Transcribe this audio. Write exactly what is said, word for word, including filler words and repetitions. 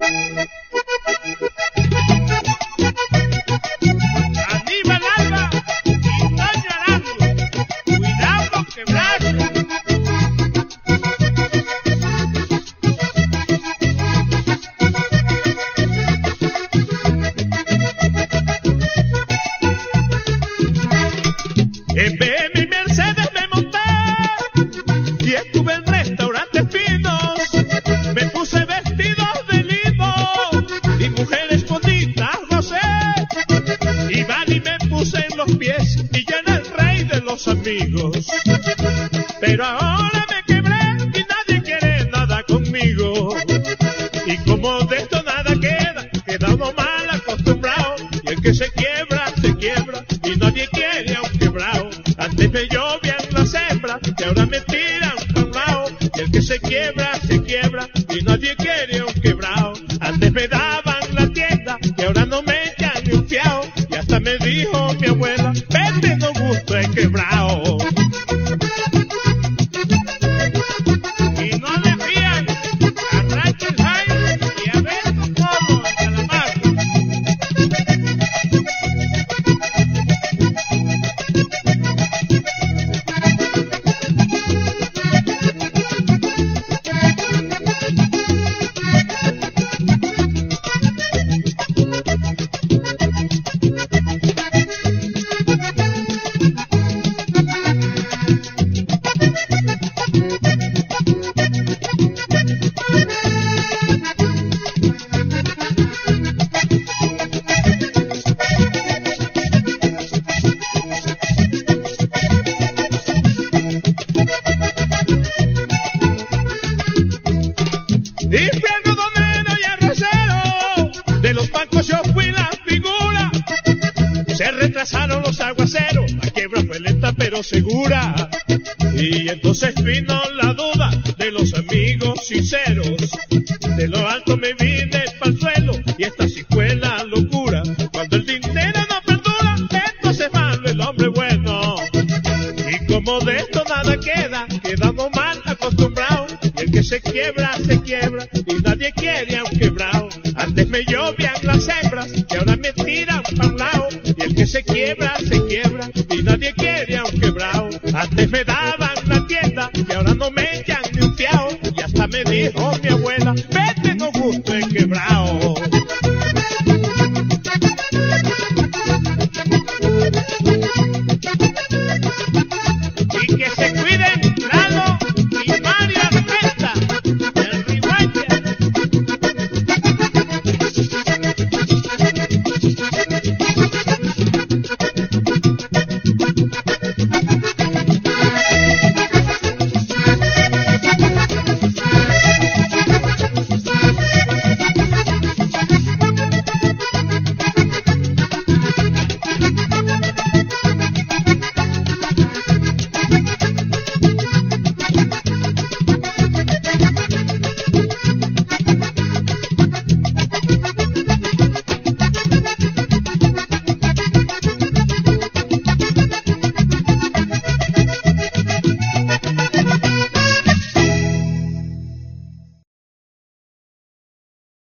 Aníbal Alba y Toño Arango, cuidado con quebrarse. En B M W y Mercedes me monté y estuve en restaurantes finos. Me puse vestidos de lino y mujeres bonitas rosé. Y Bali me puse en los pies y yo era el rey de los amigos. Pero ahora me quebré y nadie quiere nada conmigo. Y como de esto nada queda, queda uno mal acostumbrado. Y el que se quiebra, se quiebra y nadie quiere a un quebrado. Antes me llovían las hembras y ahora me tiran para un lado. Y el que se quiebra, se quiebra y nadie quiere a un quebrado. Antes me daban la tienda y ahora no me echan ni un fiao. Y hasta me dijo mi abuela, vete, no gusto el quebrado. Y no le fían a Rachel Jaime y a Beto Polo en Calamarca. Y fui algodonero y arrocero, de los bancos yo fui la figura. Se retrasaron los aguaceros, la quiebra fue lenta pero segura. Y entonces vino la duda de los amigos sinceros. De lo alto me vine pa'l suelo y esta sí fue la locura. Cuando el dinero no perdura, entonces malo el hombre bueno. Y como de esto nada queda, quedamos mal acostumbrados. Y el que se quiebra, se quiebra y nadie quiere a un quebrado. Antes me llovían las hembras y ahora me tiran para un lado. Y el que se quiebra, se quiebra y nadie quiere a un quebrado. Antes me daban la tienda y ahora no me echan ni un fiao. Y hasta me dijo mi abuela, vete, no gusto el quebrado.